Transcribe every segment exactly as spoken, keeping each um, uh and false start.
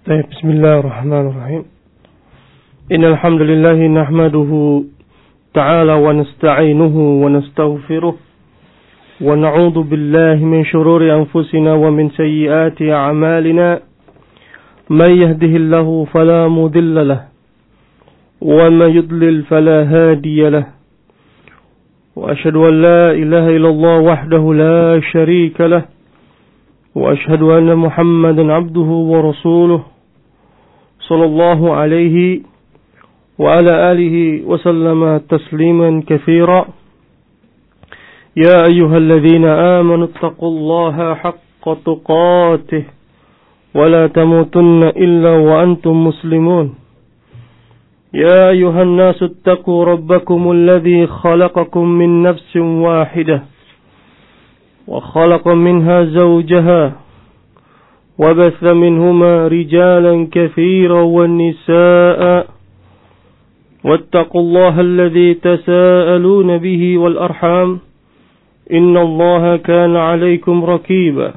طيب بسم الله الرحمن الرحيم إن الحمد لله نحمده تعالى ونستعينه ونستغفره ونعوذ بالله من شرور أنفسنا ومن سيئات أعمالنا من يهده الله فلا مضل له ومن يضلل فلا هادي له وأشهد أن لا إله إلا الله وحده لا شريك له وأشهد أن محمدا عبده ورسوله صلى الله عليه وعلى آله وسلم تسليما كثيرا يا أيها الذين آمنوا اتقوا الله حق تقاته ولا تموتن إلا وأنتم مسلمون يا أيها الناس اتقوا ربكم الذي خلقكم من نفس واحدة وخلق منها زوجها وبث منهما رجالا كثيرا والنساء واتقوا الله الذي تساءلون به والأرحام إن الله كان عليكم رقيبا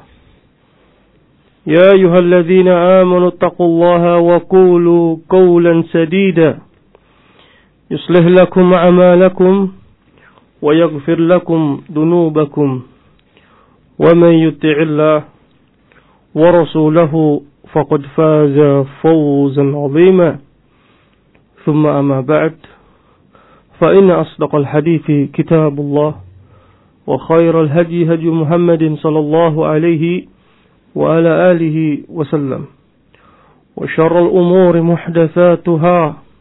يا أيها الذين آمنوا اتقوا الله وقولوا قولا سديدا يصلح لكم أعمالكم ويغفر لكم ذنوبكم ومن يطع الله ورسوله فقد فاز فوزا عظيما ثم أما بعد فإن أصدق الحديث كتاب الله وخير الهدي هدي محمد صلى الله عليه وعلى آله وسلم وشر الأمور محدثاتها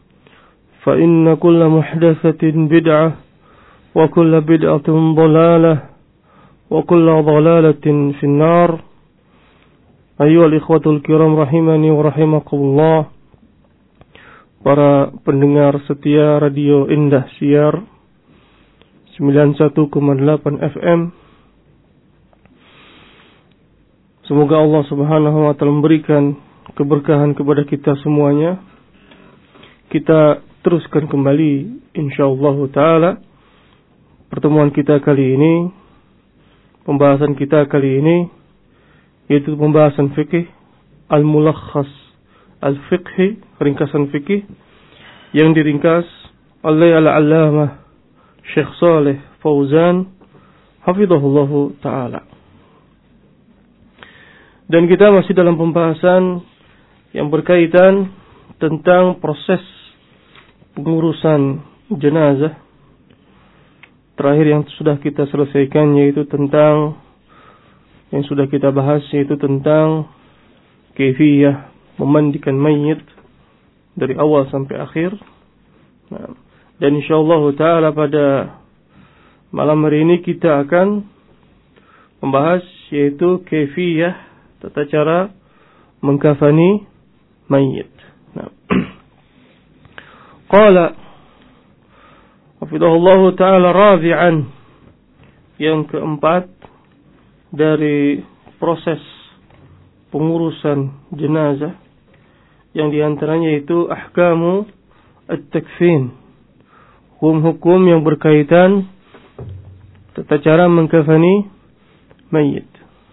فإن كل محدثة بدعة وكل بدعة ضلالة وكل ضلالة في النار أيها الإخوة الكرام rahimani wa rahimakumullah. Para pendengar setia Radio Indah Siar sembilan puluh satu koma delapan F M, semoga Allah Subhanahu wa taala memberikan keberkahan kepada kita semuanya. Kita teruskan kembali insyaallah taala pertemuan kita kali ini. Pembahasan kita kali ini yaitu pembahasan fikih al-mulakhas al-fiqhi, ringkasan fikih yang diringkas oleh al-allamah Syekh Shalih Fauzan hafizahullahu taala. Dan kita masih dalam pembahasan yang berkaitan tentang proses pengurusan jenazah. Terakhir yang sudah kita selesaikan yaitu tentang yang sudah kita bahas yaitu tentang kaifiyah memandikan mayit dari awal sampai akhir. Nah, dan insyaallah taala pada malam hari ini kita akan membahas yaitu kaifiyah tata cara mengkafani mayit. Nah. Qala hafizahullah taala rabi'an, yang keempat dari proses pengurusan jenazah yang diantaranya itu ahkamu at-takfin, hukum-hukum yang berkaitan tata cara mengkafani mayit.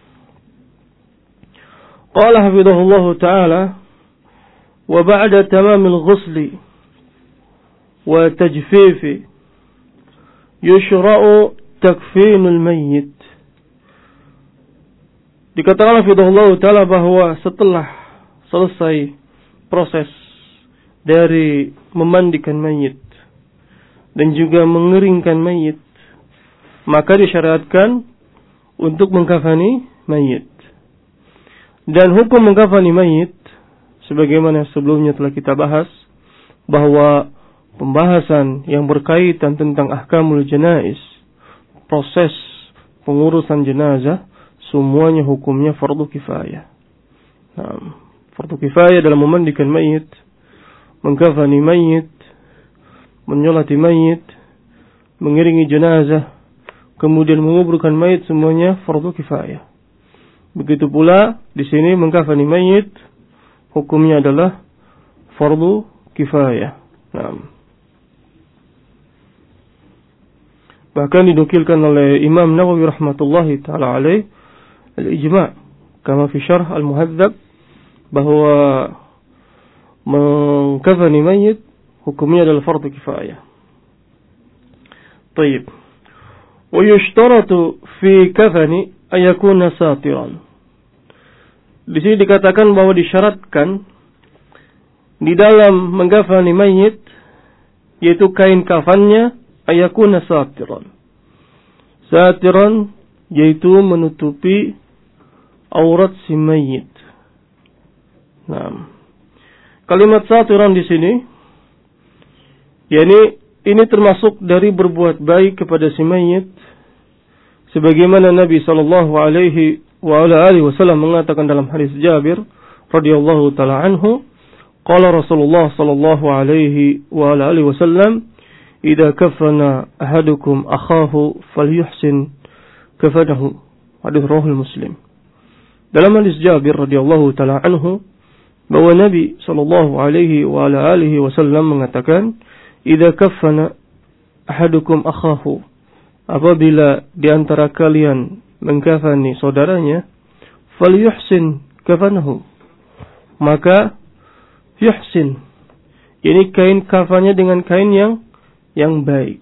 Qala hafizahullah taala wa ba'da tamamil ghusli wa tajfifi yushra'u takfinul mayyit. Dikatakan hafizahullah taala bahwa setelah selesai proses dari memandikan mayit dan juga mengeringkan mayit, maka disyariatkan untuk mengkafani mayit. Dan hukum mengkafani mayit sebagaimana sebelumnya telah kita bahas bahwa pembahasan yang berkaitan tentang ahkamul janaiz, proses pengurusan jenazah, semuanya hukumnya fardu kifayah. Nah, fardu kifayah dalam memandikan mayit, mengkafani mayit, menyolati mayit, mengiringi jenazah, kemudian menguburkan mayit, semuanya fardu kifayah. Begitu pula di sini mengkafani mayit, hukumnya adalah fardu kifayah. Nah, bahkan dinukilkan oleh Imam Nawawi rahmatullahi taala alaih al-ijma' kama fi syarh al-muhadzab bahwa mengkafani mayit hukumnya adalah fardu kifayah. Taib. Wa yushtaratu fi kafani ayakuna satiran. Di sini dikatakan bahwa disyaratkan di dalam mengkafani mayit yaitu kain kafannya ayakuna satiran. Satiran yaitu menutupi aurat si mayit. Nah, kalimat satiran di sini yakni ini termasuk dari berbuat baik kepada si mayit, sebagaimana Nabi sallallahu alaihi wa ala alihi wasallam mengatakan dalam hadis Jabir radhiyallahu taala anhu, qala Rasulullah sallallahu alaihi wa ala alihi wasallam, "Idza kafana ahadukum akhahu falyuhsin kafanahu." Hadis riwayat Muslim. Dalam hadis Jabir radhiyallahu taala anhu bahwa Nabi sallallahu alaihi wa ala alihi wasallam mengatakan, "Idza kafana ahadukum akhahu." Apabila di antara kalian mengkafani saudaranya, falyuhsin kafanahu. Maka yuhsin, ini kain kafannya dengan kain yang yang baik.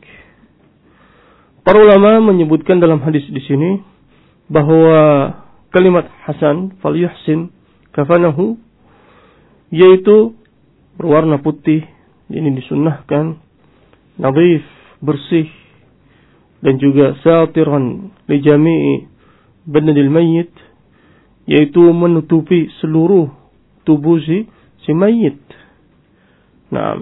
Para ulama menyebutkan dalam hadis di sini bahwa kalimat hasan, falyuhsin kafanahu, yaitu berwarna putih, ini disunnahkan, nadhif, bersih, dan juga satiran li jami'i badanil mayyit, yaitu menutupi seluruh tubuh si, si mayit. Nah,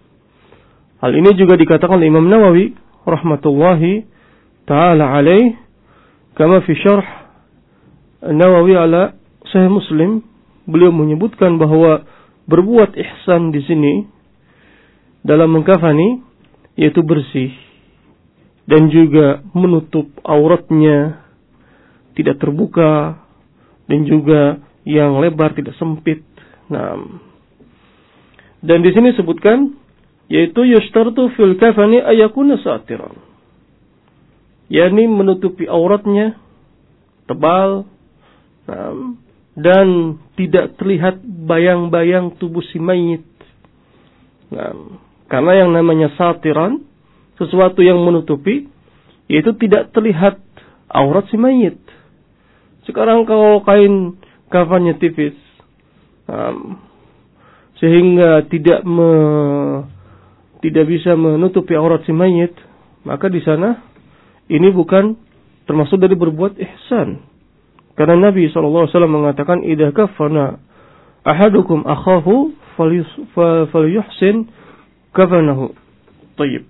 hal ini juga dikatakan oleh Imam Nawawi rahmatullahi taala alaih, kama fi syarh Nawawi ala Sahih Muslim, beliau menyebutkan bahwa berbuat ihsan di sini dalam mengkafani yaitu bersih dan juga menutup auratnya, tidak terbuka, dan juga yang lebar, tidak sempit. Nah, dan di sini disebutkan yaitu yushtartu fil kafani ayakuna satiran, yakni menutupi auratnya tebal, nah, dan tidak terlihat bayang-bayang tubuh si mayit. Nah, karena yang namanya satiran, sesuatu yang menutupi, yaitu tidak terlihat aurat si mayit. Sekarang kalau kain kafannya tipis, um, sehingga tidak me, tidak bisa menutupi aurat si mayit, maka di sana ini bukan termasuk dari berbuat ihsan. Karena Nabi shallallahu alaihi wasallam mengatakan, "Idza kafana ahadukum akhahu falyuhsin kafanahu." Tayyib.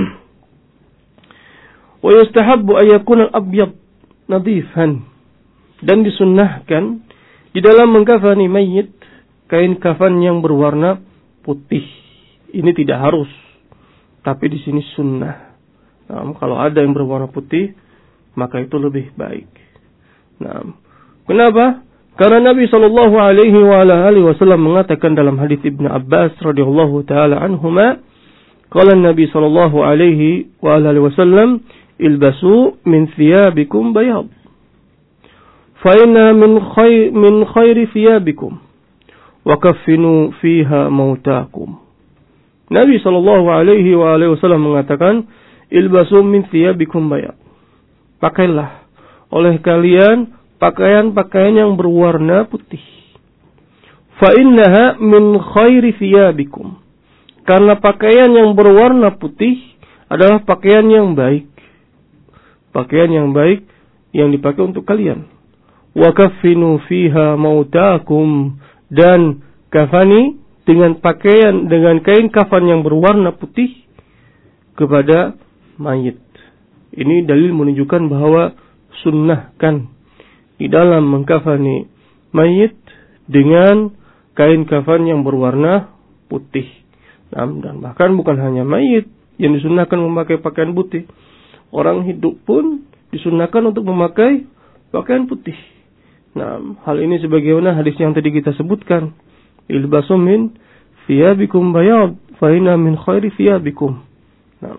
Wa yustahabbu an yakuna al-abyad nadhifan, dan disunnahkan di dalam mengkafani mayit kain kafan yang berwarna putih. Ini tidak harus, tapi di sini sunnah. Nah, kalau ada yang berwarna putih, maka itu lebih baik. Nah, kenapa? Karena Nabi sallallahu alaihi wa alihi wasallam mengatakan dalam hadis Ibnu Abbas radhiyallahu taala anhuma, qala Nabi sallallahu alaihi wa alihi wasallam, "Ilbasu min thiyabikum bayad, fa inna min khair min khairi thiyabikum, wa kaffinu fiha mautakum." Nabi sallallahu alaihi wa alihi wasallam mengatakan, "Ilbasu min thiyabikum bayad." Pakailah oleh kalian pakaian-pakaian yang berwarna putih. Fa innaha min khairi thiyabikum. Karena pakaian yang berwarna putih adalah pakaian yang baik. Pakaian yang baik yang dipakai untuk kalian. Wa kaffinu fiha mautakum, dan kafani dengan pakaian, dengan kain kafan yang berwarna putih kepada mayit. Ini dalil menunjukkan bahwa sunnahkan di dalam mengkafani mayit dengan kain kafan yang berwarna putih. Nah, dan bahkan bukan hanya mayit yang disunnahkan memakai pakaian putih, orang hidup pun disunnahkan untuk memakai pakaian putih. Nah, hal ini sebagaimana hadis yang tadi kita sebutkan, "Ilbasu min thiyabikum bayad, fa inna min khairi thiyabikum." Nah,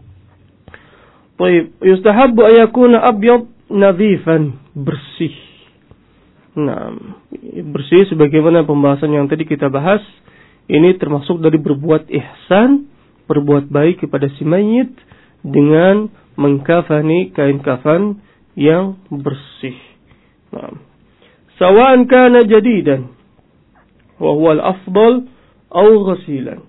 baik, yustahabbu an yakuna abyad nadhifan, bersih. Nah, bersih sebagaimana pembahasan yang tadi kita bahas, ini termasuk dari berbuat ihsan, berbuat baik kepada si mayit dengan mengkafani kain kafan yang bersih. Nah, sawa'an kana jadidan wa huwa al-afdal aw ghasilan.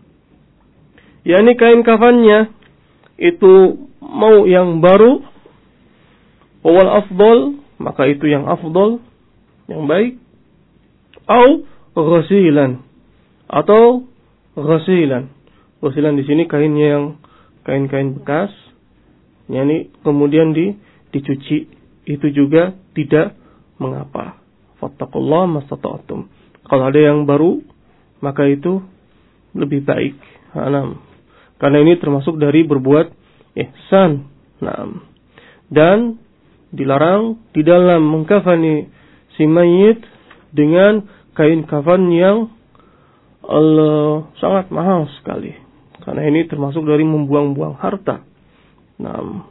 Yani kain kafannya itu mau yang baru, wa huwa al-afdal, maka itu yang afdal, yang baik, aw ghasilan atau ghasilan. Ghasilan di sini kainnya yang kain-kain bekas, yani kemudian di dicuci, itu juga tidak mengapa. Fattaqullaha mastata'tum. Kalau ada yang baru, maka itu lebih baik. Nah, karena ini termasuk dari berbuat ihsan. Nah, dan dilarang di dalam mengkafani si mayit dengan kain kafan yang Allah sangat mahal sekali. Karena ini termasuk dari membuang-buang harta. Nah,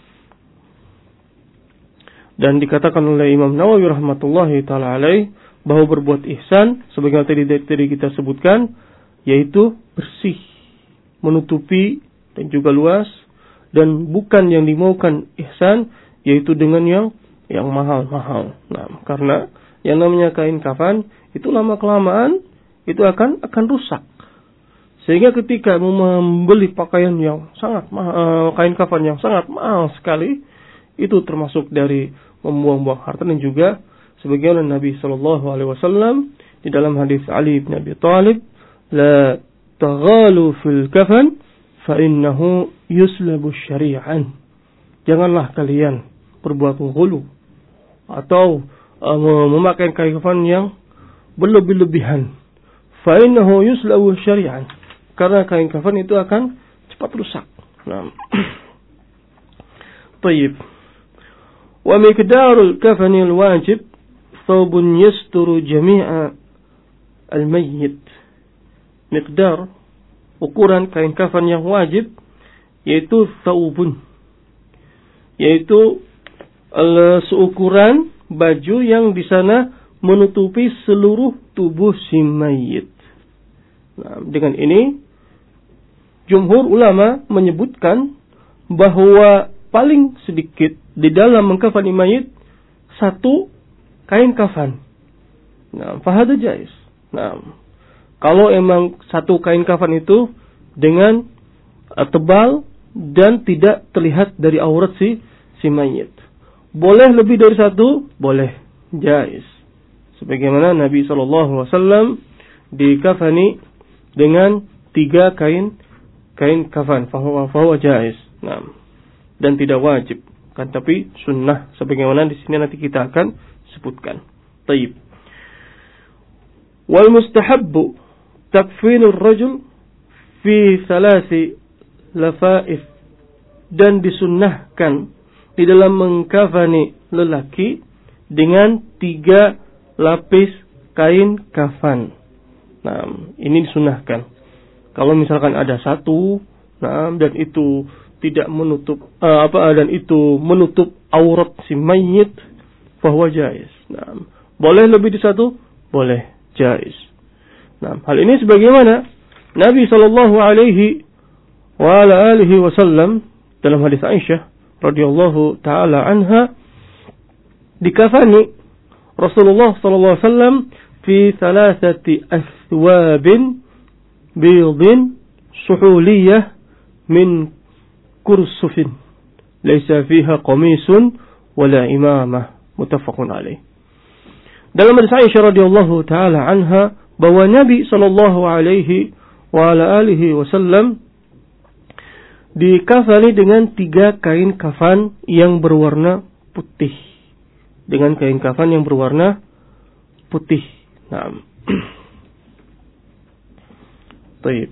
dan dikatakan oleh Imam Nawawi rahmatullahi ta'ala alaih bahwa berbuat ihsan sebagaimana tadi, tadi kita sebutkan, yaitu bersih, menutupi dan juga luas, dan bukan yang dimaukan ihsan yaitu dengan yang yang mahal-mahal. Nah, karena yang namanya kain kafan itu lama kelamaan itu akan akan rusak. Sehingga ketika membeli pakaian yang sangat mahal, kain kafan yang sangat mahal sekali, itu termasuk dari membuang-buang harta. Dan juga sebagaimana Nabi sallallahu alaihi wasallam di dalam hadis Ali bin Abi Thalib, la taghalu fil kafan fa innahu yuslabu syari'an. Janganlah kalian berbuat ghulu atau uh, memakai kain kafan yang berlebih-lebihan. Fa innahu yuslabu syari'an. Karena kain kafan itu akan cepat rusak. Nah. Baik. Wa miqdarul kafanil wajib thawbun yasturu jami'a al-mayyit. Miqdar, ukuran kain kafan yang wajib, yaitu thawbun, yaitu uh, seukuran baju yang di sana menutupi seluruh tubuh si mayit. Nah, dengan ini jumhur ulama menyebutkan bahwa paling sedikit di dalam mengkafani mayit satu kain kafan. Nah, fahada jais. Nah, kalau emang satu kain kafan itu dengan uh, tebal dan tidak terlihat dari aurat si si mayit. Boleh lebih dari satu? Boleh. Jais. Sebagaimana Nabi sallallahu alaihi wasallam dikafani dengan tiga kain kain kafan, fahuwa fahuwa jais. Nah, dan tidak wajib, kan, tapi sunnah sebagaimana di sini nanti kita akan sebutkan. Taib. Wal mustahabbu takfinur rajul fi thalathi lafaif, dan disunnahkan di dalam mengkafani lelaki dengan tiga lapis kain kafan. Nah, ini disunnahkan. Kalau misalkan ada satu, nah, dan itu tidak menutup uh, apa dan itu menutup aurat si mayit, fahuwa jaiz. Nah, boleh lebih dari satu? Boleh, jaiz. Nah, hal ini sebagaimana Nabi sallallahu alaihi wa ala alihi wasallam dalam hadis Aisyah radhiyallahu taala anha dikafani Rasulullah sallallahu alaihi wasallam fi thalathati athwabin bidin suhuliyah min kursufin laysa fiha qamisun wala imamah, muttafaqun alaih. Dalam hadis Aisyah radhiyallahu taala anha bahwa Nabi sallallahu alaihi wa ala alihi wasallam dikafani dengan tiga kain kafan yang berwarna putih. Dengan kain kafan yang berwarna putih. Nah. Baik.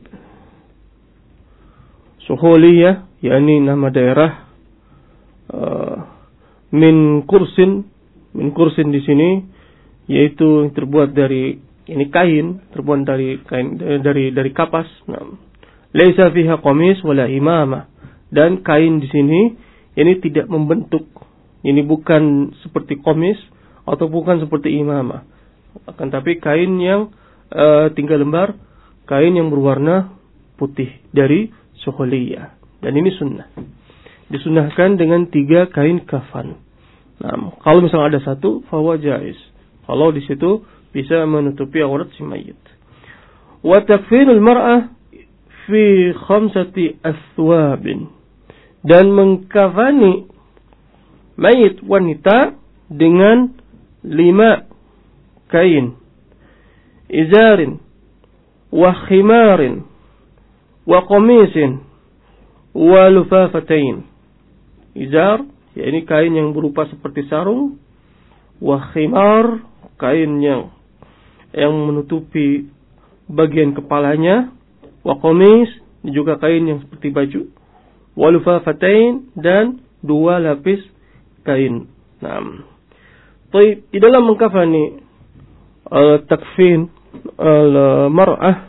Suhuliyah, yakni nama daerah uh, min kursin, min kursin di sini yaitu terbuat dari ini kain, terbuat dari kain dari dari kapas. Nah. Laisa fiha qamis wala imamah, dan kain di sini ini tidak membentuk. Ini bukan seperti qamis atau bukan seperti imamah. Akan tapi kain yang uh, tinggal lembar kain yang berwarna putih dari suhuliyah. Dan ini sunnah. Disunnahkan dengan tiga kain kafan. Nah, kalau misalnya ada satu, fahuwa jaiz. Kalau di situ bisa menutupi aurat si mayit. Wa takfinul mar'ah fi khamsati athwabin. Dan mengkafani mayit wanita dengan lima kain. Izarin wa khimarin wa qamisin wa lufafatain. Izar, ya ini kain yang berupa seperti sarung. Wa khimar, kain yang yang menutupi bagian kepalanya. Wa qamis, juga kain yang seperti baju. Wa lufafatain, dan dua lapis kain. Nah, Taib, di dalam mengkafani uh, takfin al-mar'ah,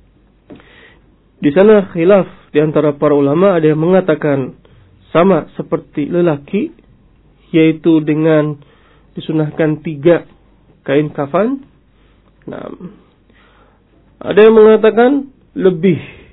di sana khilaf di antara para ulama. Ada yang mengatakan sama seperti lelaki, yaitu dengan disunahkan tiga kain kafan. Nah, ada yang mengatakan lebih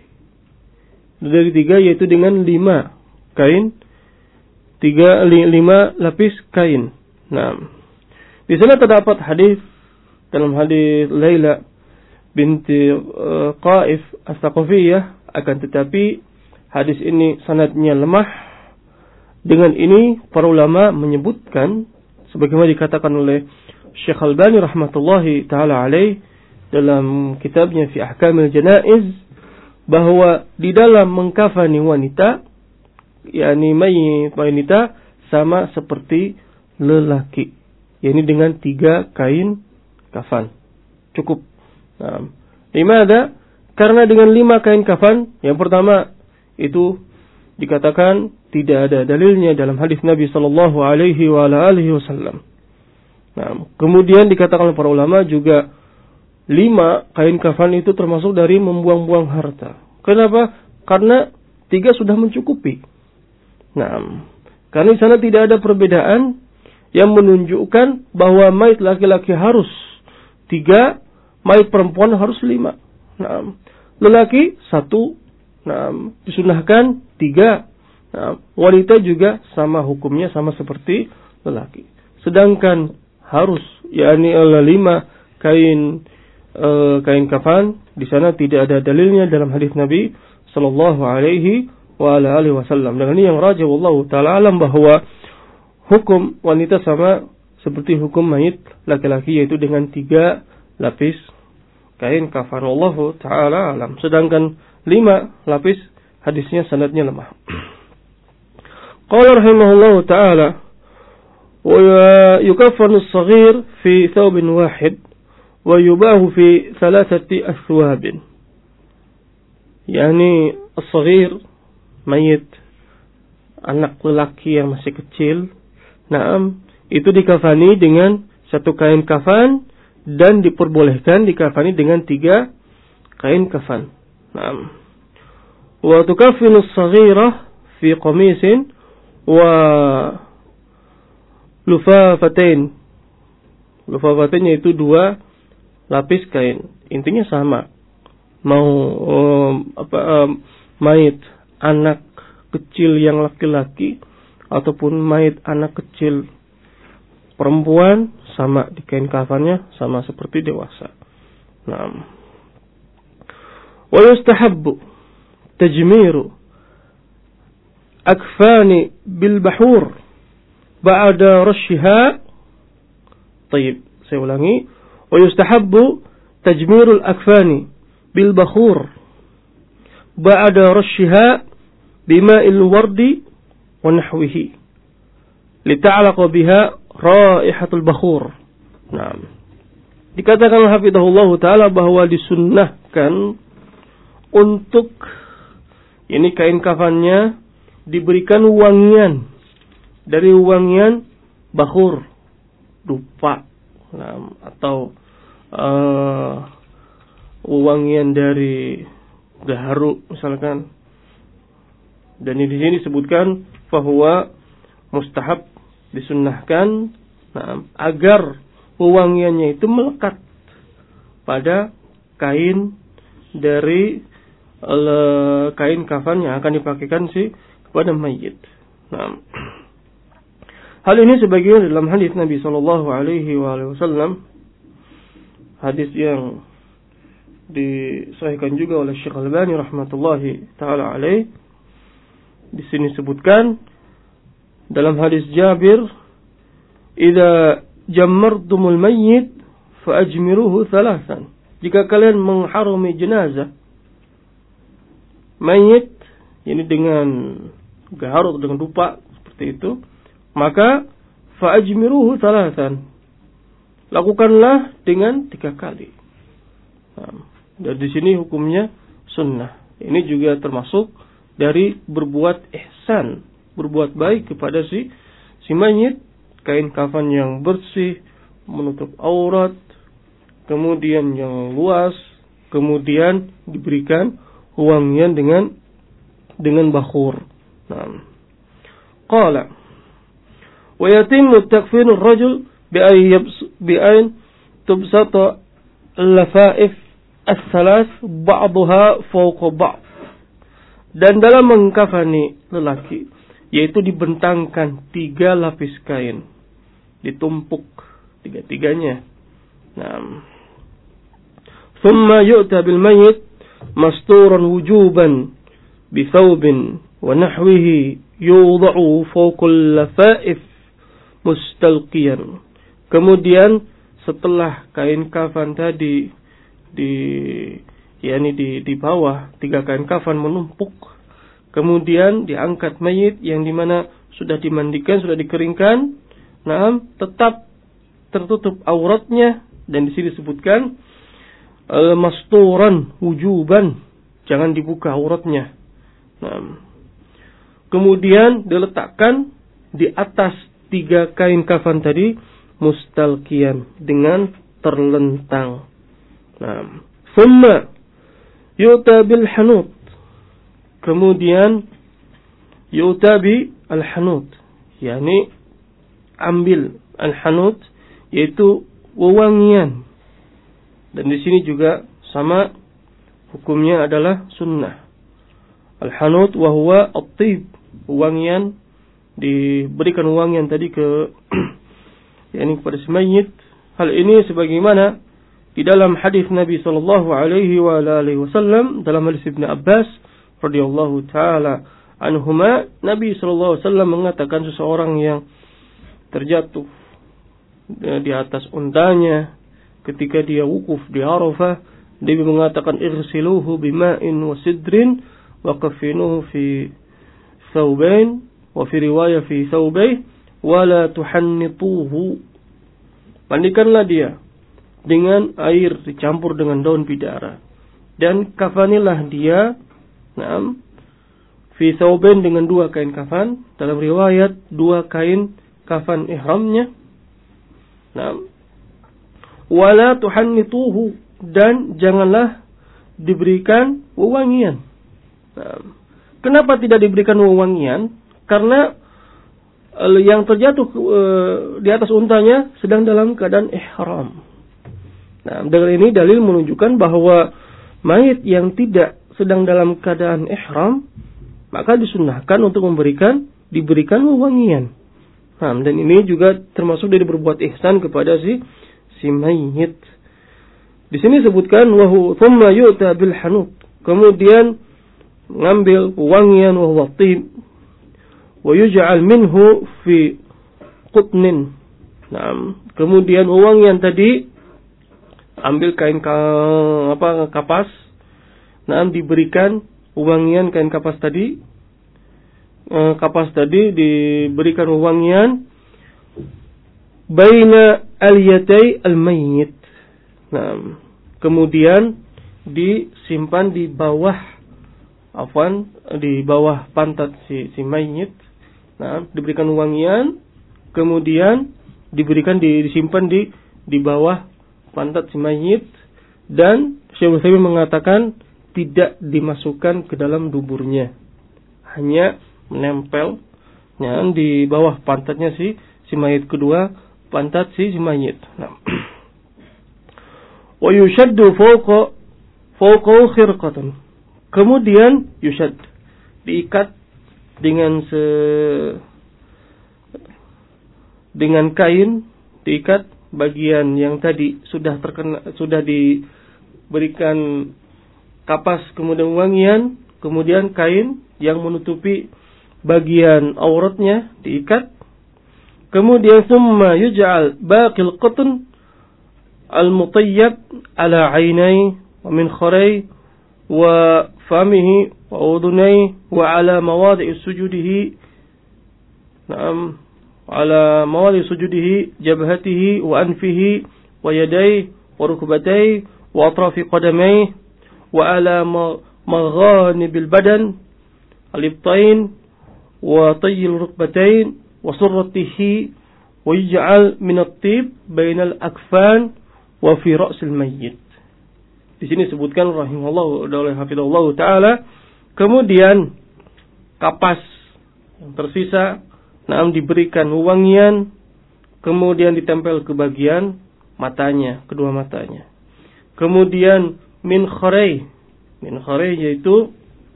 dari tiga, yaitu dengan lima kain, tiga lima lapis kain. Nah, di sana terdapat hadis dalam hadis Laila binti uh, Qaif As-Saqafiyah, akan tetapi hadis ini sanadnya lemah. Dengan ini para ulama menyebutkan, sebagaimana dikatakan oleh Syekh Albani rahmatullahi taala alaih dalam kitabnya Fi Ahkamil Janaiz, bahwa di dalam mengkafani wanita, yakni mayit wanita, sama seperti lelaki, yakni dengan tiga kain kafan cukup. Nah, limada? Karena dengan lima kain kafan, yang pertama itu dikatakan tidak ada dalilnya dalam hadis Nabi sallallahu alaihi wa alihi wasallam. Nah, kemudian dikatakan oleh para ulama juga lima kain kafan itu termasuk dari membuang-buang harta. Kenapa? Karena tiga sudah mencukupi. Nah, karena di sana tidak ada perbedaan yang menunjukkan bahwa mayit laki-laki harus tiga, mayit perempuan harus lima. Nah, lelaki satu, nah, disunahkan tiga. Nah, wanita juga sama hukumnya, sama seperti lelaki. Sedangkan harus, yakni lima kain uh, kain kafan, di sana tidak ada dalilnya dalam hadis Nabi sallallahu alaihi wa alihi wasallam. Dengan ini yang rajih wallahu taala alam, bahwa hukum wanita sama seperti hukum mayit laki-laki, yaitu dengan tiga lapis kain kafan. Wallahu taala alam. Sedangkan lima lapis, hadisnya sanadnya lemah. Qala rahimahullahu ta'ala, wa yukaffanu as-saghir fi thawbin wahid wa yubahu fi thalathati athwabin. Yani as-saghir, mayit anak lelaki yang masih kecil, naam, itu dikafani dengan satu kain kafan, dan diperbolehkan dikafani dengan tiga kain kafan. Naam. Wa tukaffinu as-saghirah fi qamisin wa lufafatain. Lufafatain yaitu dua lapis kain. Intinya sama. Mau um, apa um, mayit anak kecil yang laki-laki ataupun mayit anak kecil perempuan, sama di kain kafannya, sama seperti dewasa. Naam. Wa yustahabbu tajmiru akfani bil bahur ba'da rashiha. Tayyib, saya ulangi. Wa yustahabbu tajmirul akfani bil bahur ba'da rashiha bima'il wardi wa nahwihi lita'alaqa biha raihatul bakhur. Nah, dikatakan hafizahullah taala bahwa disunnahkan untuk ini kain kafannya diberikan wangian dari wangian bakhur, dupa, nah, atau uh, wangian dari gaharu misalkan. Dan di sini disebutkan bahwa mustahab, disunnahkan, nah, agar wangiannya itu melekat pada kain dari uh, kain kafan yang akan dipakaikan si kepada mayit. Nah, hal ini sebagian dalam hadis Nabi Shallallahu Alaihi Wasallam, hadis yang disahihkan juga oleh Syekh Al-Albani rahmatullahi taala alaih. Di sini sebutkan dalam hadis Jabir, "Idza jammartumul mayyit fa ajmiruhu thalathan." Jika kalian mengharumi jenazah mayit, ini dengan gaharu atau dengan dupa seperti itu, maka fa ajmiruhu thalathan. Lakukanlah dengan tiga kali. Nah, dan di sini hukumnya sunnah. Ini juga termasuk dari berbuat ihsan, berbuat baik kepada si si mayit, kain kafan yang bersih, menutup aurat, kemudian yang luas, kemudian diberikan wangian dengan dengan bakhur. Nah, qala wa yatimmu takfinu ar-rajul bi ay bi ay tubsata al-lafaif as-salas ba'daha fawqa ba'd. Dan dalam mengkafani lelaki, yaitu dibentangkan tiga lapis kain, ditumpuk tiga-tiganya. Nah, thumma yu'ta bil mayyit masturan wujuban bi thawbin wa nahwihi yudha'u fawqa al-lafaif mustalqiyan. Kemudian setelah kain kafan tadi di yakni di di bawah tiga kain kafan menumpuk, kemudian diangkat mayit yang dimana sudah dimandikan, sudah dikeringkan, nah tetap tertutup auratnya, dan di sini disebutkan masturan wujuban, jangan dibuka auratnya. Nah, kemudian diletakkan di atas tiga kain kafan tadi mustalqiyan, dengan terlentang. Nah, thumma yu'ta bil hanut. Kemudian yu'ta bi al hanut, yakni ambil al hanut, yaitu wewangian. Dan di sini juga sama hukumnya adalah sunnah. Al hanut wa huwa at-tib, wewangian, diberikan wewangian tadi ke yakni kepada si mayit. Hal ini sebagaimana di dalam hadis Nabi sallallahu alaihi wa alihi wasallam, dalam hadis Ibnu Abbas radhiyallahu taala anhuma, Nabi sallallahu alaihi wasallam mengatakan seseorang yang terjatuh di atas untanya ketika dia wukuf di Arafah, Nabi mengatakan irsiluhu bima'in wa sidrin wa kafinuhu fi thawbain wa fi riwayah fi thawbain wa la tuhannituhu. Mandikanlah dia dengan air dicampur dengan daun bidara, dan kafanilah dia, naam, fi thawbain, dengan dua kain kafan, dalam riwayat dua kain kafan ihramnya, naam, wala tuhannituhu, dan janganlah diberikan wewangian. Naam. Kenapa tidak diberikan wewangian? Karena yang terjatuh di atas untanya sedang dalam keadaan ihram. Nah, dengan ini dalil menunjukkan bahwa mayit yang tidak sedang dalam keadaan ihram, maka disunahkan untuk memberikan diberikan wewangian. Nah, dan ini juga termasuk dari berbuat ihsan kepada si si mayit. Di sini sebutkan wahu thumma yu'ta bil hanut, kemudian mengambil wewangian wa huwa tib wa yuj'al minhu fi qutnin. Nah, kemudian wewangian tadi ambil kain ka, apa kapas, nah diberikan wewangian kain kapas tadi, e, kapas tadi diberikan wewangian baina al-yatai al-mayyit. Nah, kemudian disimpan di bawah afwan di bawah pantat si si mayit. Nah, diberikan wewangian, kemudian diberikan di, disimpan di di bawah pantat si mayit, dan Syekh Utsaimin mengatakan tidak dimasukkan ke dalam duburnya, hanya menempel ya, di bawah pantatnya si si mayit kedua, pantat si si mayit. Nah, wa yushaddu fawqa fawqahu khirqatun. Kemudian yushad, diikat dengan se dengan kain, diikat bagian yang tadi sudah terkena, sudah diberikan kapas kemudian wangian, kemudian kain yang menutupi bagian auratnya diikat. Kemudian thumma yuj'al baqil qatn al-mutayyab ala 'ainai wa min kharai wa famihi wa udunai wa ala mawadi'i sujudihi. Naam, ala mawadi'i sujudihi jabhatihi wa anfihi wa yadayhi wa rukbatayhi wa atrafi qadamaihi wa ala maghanibil badan al-ibtain wa tayyil rukbatain wa surratihi wa yaj'al min at-tib bainal akfan wa fi ra'sil mayyit. Di sini disebutkan rahimahullah oleh hafizahullah taala, kemudian kapas yang tersisa naam diberikan wangian, kemudian ditempel ke bagian matanya, kedua matanya. Kemudian min kharai, min kharai yaitu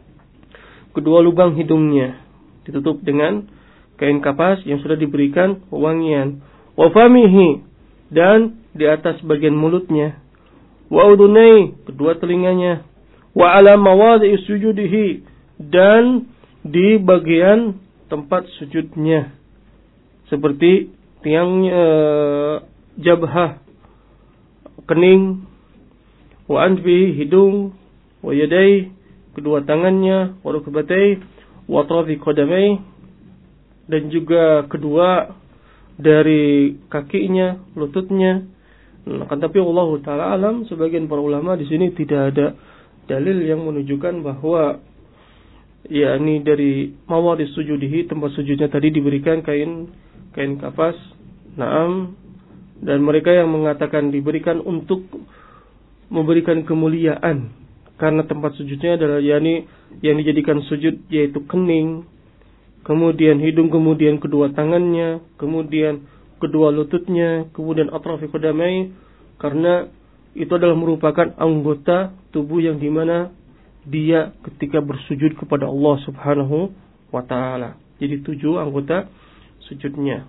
kedua lubang hidungnya ditutup dengan kain kapas yang sudah diberikan wangian. Wa famihi, dan di atas bagian mulutnya. Wa udunai, kedua telinganya. Wa ala mawadi'i sujudihi, dan di bagian tempat sujudnya, seperti tiangnya, uh, jabhah, kening, wa anfi, hidung, wa yadai, kedua tangannya, wa rukbatai, wa atrafi qadamai, dan juga kedua dari kakinya, lututnya. Nah, kan tapi Allah Ta'ala alam, sebagian para ulama di sini tidak ada dalil yang menunjukkan bahwa yakni dari mawadis sujudihi, tempat sujudnya tadi diberikan kain kain kapas. Naam, dan mereka yang mengatakan diberikan untuk memberikan kemuliaan, karena tempat sujudnya adalah yakni yang dijadikan sujud yaitu kening, kemudian hidung, kemudian kedua tangannya, kemudian kedua lututnya, kemudian atrafi qadamai, karena itu adalah merupakan anggota tubuh yang dimana dia ketika bersujud kepada Allah Subhanahu wa ta'ala. Jadi tujuh anggota sujudnya.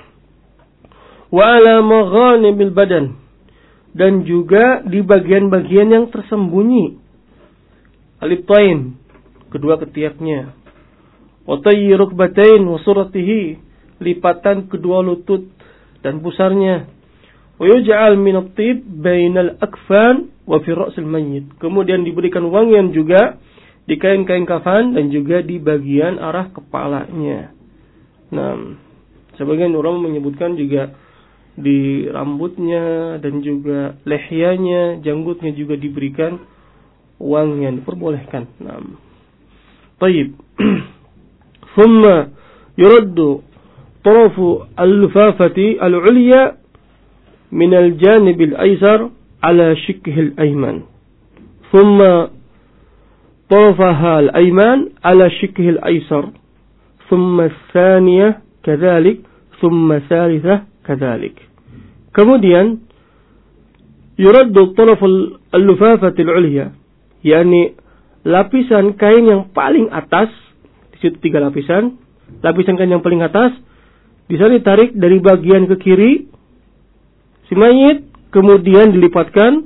Wa ala maghanibil badan, dan juga di bagian-bagian yang tersembunyi. Alibtain, kedua ketiaknya. Wa tayyi rukbatain wa suratihi, lipatan kedua lutut dan pusarnya. Wa yuj'al min at-tib bainal akfan wa fi ra'sil mayyit, kemudian diberikan wangian juga di kain-kain kafan dan juga di bagian arah kepalanya. Nah, sebagian orang menyebutkan juga di rambutnya dan juga lehyanya, janggutnya juga diberikan wangian, diperbolehkan. Nah, baik. Thumma yuraddu tarafu al-lufafati al-ulya min al-janib al-aysar ala shikhi al-ayman. Thumma tarafaha al-ayman ala shikhi al-aysar. Thumma al-thaniyah kadhalik. Thumma al-thalithah kadhalik. Kemudian yuraddu taraf al-lufafati al-ulya, yakni lapisan kain yang paling atas. Di situ tiga lapisan. Lapisan kain yang paling atas bisa ditarik dari bagian ke kiri si mayit, kemudian dilipatkan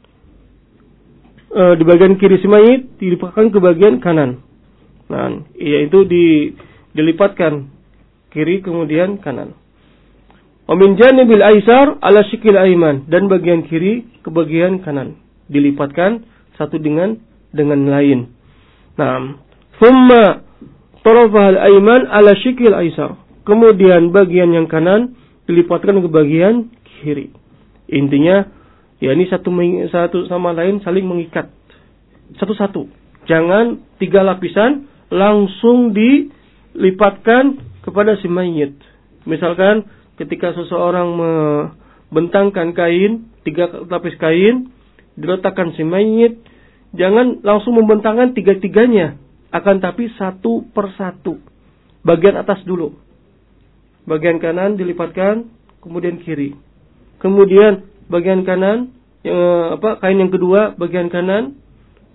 e, di bagian kiri si mayit, dilipatkan ke bagian kanan. Nah, yaitu di, dilipatkan kiri kemudian kanan. Wa min janibil aysar ala shikil ayman, dan bagian kiri ke bagian kanan, dilipatkan satu dengan dengan lain. Nah, thumma tarafah al-ayman ala shikil aysar, kemudian bagian yang kanan dilipatkan ke bagian kiri. Intinya, ya ini satu satu sama lain saling mengikat, satu-satu. Jangan tiga lapisan langsung dilipatkan kepada si mayit. Misalkan ketika seseorang membentangkan kain, tiga lapis kain diletakkan si mayit, jangan langsung membentangkan tiga-tiganya, akan tapi satu persatu. Bagian atas dulu, bagian kanan dilipatkan, kemudian kiri. Kemudian bagian kanan, yang, apa, kain yang kedua bagian kanan,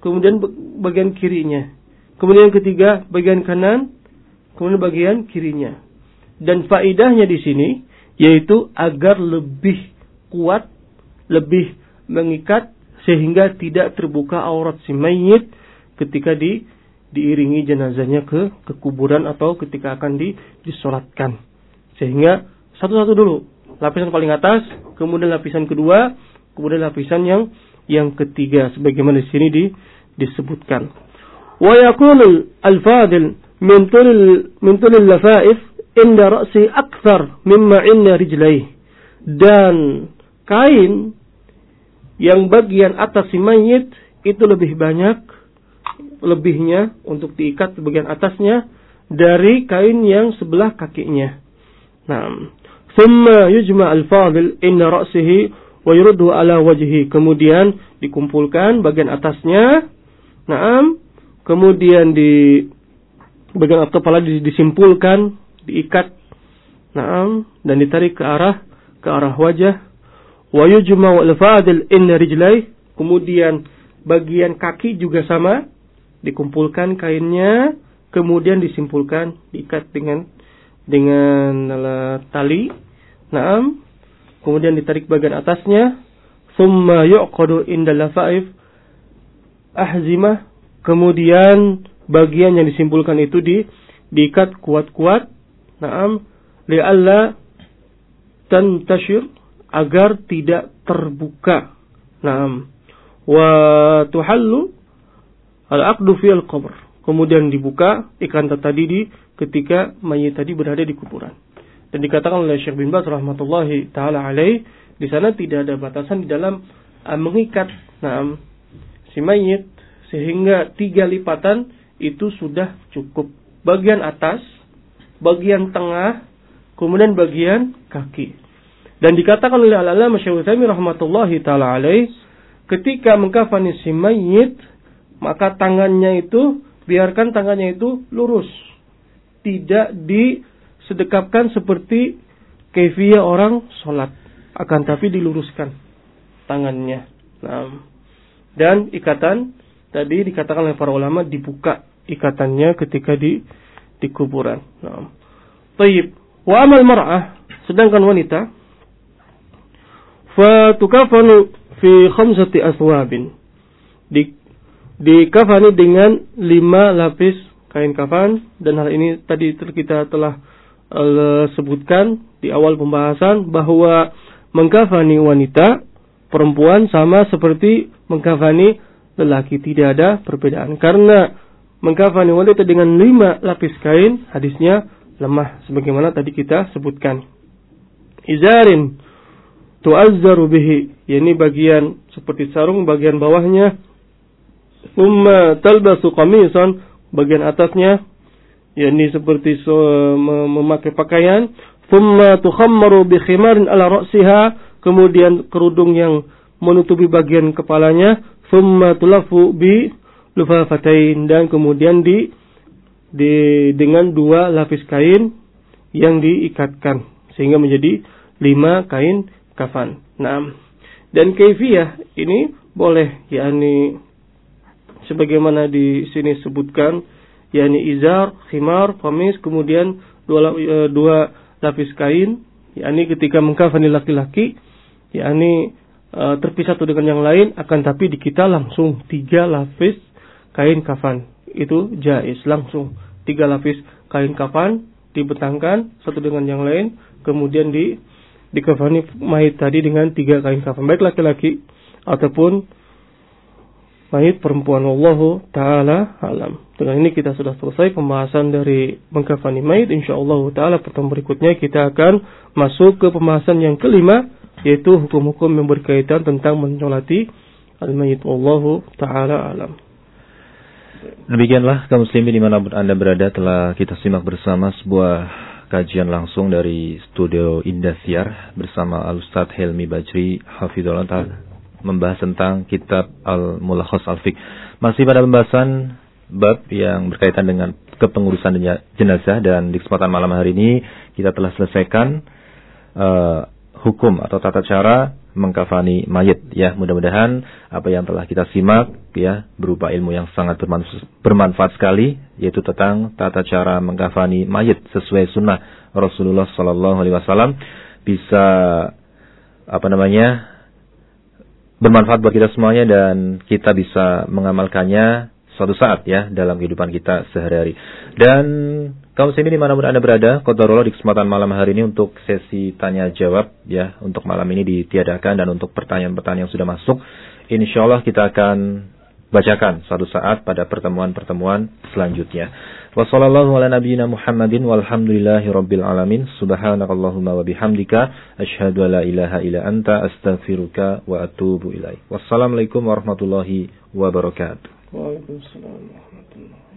kemudian bagian kirinya. Kemudian yang ketiga bagian kanan, kemudian bagian kirinya. Dan faedahnya di sini yaitu agar lebih kuat, lebih mengikat sehingga tidak terbuka aurat si mayit ketika di diiringi jenazahnya ke ke kuburan atau ketika akan di disolatkan. Sehingga satu-satu dulu, lapisan paling atas, kemudian lapisan kedua, kemudian lapisan yang yang ketiga sebagaimana di sini di disebutkan. Wa yaqulu al-fadil min tul min tul al-lafaif inda ra'si akthar mimma inda rijlaihi. Dan kain yang bagian atas si mayit itu lebih banyak lebihnya untuk diikat di bagian atasnya dari kain yang sebelah kakinya. Naam. Thumma yujma' al-fadil inda ra'sihi wa yurdu ala wajhi. Kemudian dikumpulkan bagian atasnya. Naam. Kemudian di bagian atas kepala disimpulkan, diikat. Naam, dan ditarik ke arah ke arah wajah. Wa yujma' al-fadil inda rijlai. Kemudian bagian kaki juga sama, dikumpulkan kainnya, kemudian disimpulkan, diikat dengan dengan tali. Naam. Kemudian ditarik bagian atasnya. Thumma yuqadu inda lafaif ahzimah. Kemudian bagian yang disimpulkan itu di diikat kuat-kuat. Naam. Li'alla tantashir, agar tidak terbuka. Naam. Wa tuhallu al-aqdu fi al-qabr. Kemudian dibuka ikan tadi di ketika mayit tadi berada di kuburan. Dan dikatakan oleh Syekh bin Baz rahmatullahi taala alaih, di sana tidak ada batasan di dalam uh, mengikat nah, si mayit sehingga tiga lipatan itu sudah cukup. Bagian atas, bagian tengah, kemudian bagian kaki. Dan dikatakan oleh Al-Allamah Syekh Utsaimin rahmatullahi taala alaih, ketika mengkafani si mayit, maka tangannya itu biarkan tangannya itu lurus, tidak disedekapkan seperti kaifiyah orang sholat, akan tapi diluruskan tangannya. Nah, dan ikatan tadi dikatakan oleh para ulama dibuka ikatannya ketika di di kuburan. Nah, tayyib. Wa amal mar'ah, sedangkan wanita, fa tukafanu fi khamsati aswabin, di dikafani dengan lima lapis kain kafan. Dan hal ini tadi kita telah uh, sebutkan di awal pembahasan bahwa mengkafani wanita perempuan sama seperti mengkafani lelaki, tidak ada perbedaan. Karena mengkafani wanita dengan lima lapis kain hadisnya lemah sebagaimana tadi kita sebutkan. Izarin tu'azzaru bihi, yakni bagian seperti sarung bagian bawahnya. Umma talbasu qamisan, bagian atasnya yakni seperti so, memakai pakaian. Thumma tukhammaru bi khimarin ala ra'siha, kemudian kerudung yang menutupi bagian kepalanya. Thumma tulafu bi lufafatain, dan kemudian di, di dengan dua lapis kain yang diikatkan sehingga menjadi lima kain kafan. Nah, dan kaifiyah ini boleh yakni sebagaimana di sini sebutkan, yakni izar, khimar, qamis, kemudian dua, dua lapis kain, yakni ketika mengkafani laki-laki, yakni uh, terpisah satu dengan yang lain, akan tapi di kita langsung tiga lapis kain kafan. Itu jaiz, langsung tiga lapis kain kafan dibentangkan satu dengan yang lain, kemudian di dikafani mayit tadi dengan tiga kain kafan, baik laki-laki ataupun mayit perempuan. Wallahu ta'ala alam. Dengan ini kita sudah selesai pembahasan dari mengkafani mayit. InsyaAllah ta'ala pertemuan berikutnya kita akan masuk ke pembahasan yang kelima, yaitu hukum-hukum yang berkaitan tentang mensolati al-mayit. Wallahu ta'ala alam. Demikianlah kaum muslimin dimanapun Anda berada, telah kita simak bersama sebuah kajian langsung dari studio Indosiar bersama Al-Ustadz Helmi Bajri Hafizullah Ta'ala, membahas tentang kitab Al-Mulakhas Al-Fiqh. Masih pada pembahasan bab yang berkaitan dengan kepengurusan jenazah, dan di kesempatan malam hari ini kita telah selesaikan uh, hukum atau tata cara mengkafani mayit ya. Mudah-mudahan apa yang telah kita simak ya berupa ilmu yang sangat bermanfaat sekali, yaitu tentang tata cara mengkafani mayit sesuai sunnah Rasulullah sallallahu alaihi wasallam, bisa apa namanya bermanfaat buat kita semuanya dan kita bisa mengamalkannya suatu saat ya dalam kehidupan kita sehari-hari. Dan kaum muslimin dimanapun Anda berada, qadarullah di kesempatan malam hari ini untuk sesi tanya jawab ya, untuk malam ini ditiadakan, dan untuk pertanyaan-pertanyaan yang sudah masuk insyaallah kita akan bacakan suatu saat pada pertemuan-pertemuan selanjutnya. Wassallallahu ala nabiyyina Muhammadin walhamdulillahi rabbil alamin. Subhanakallahumma wa bihamdika asyhadu an la ilaha illa anta astaghfiruka wa atubu ilaik. Wassalamualaikum warahmatullahi wabarakatuh. Waalaikumsalam warahmatullahi wabarakatuh.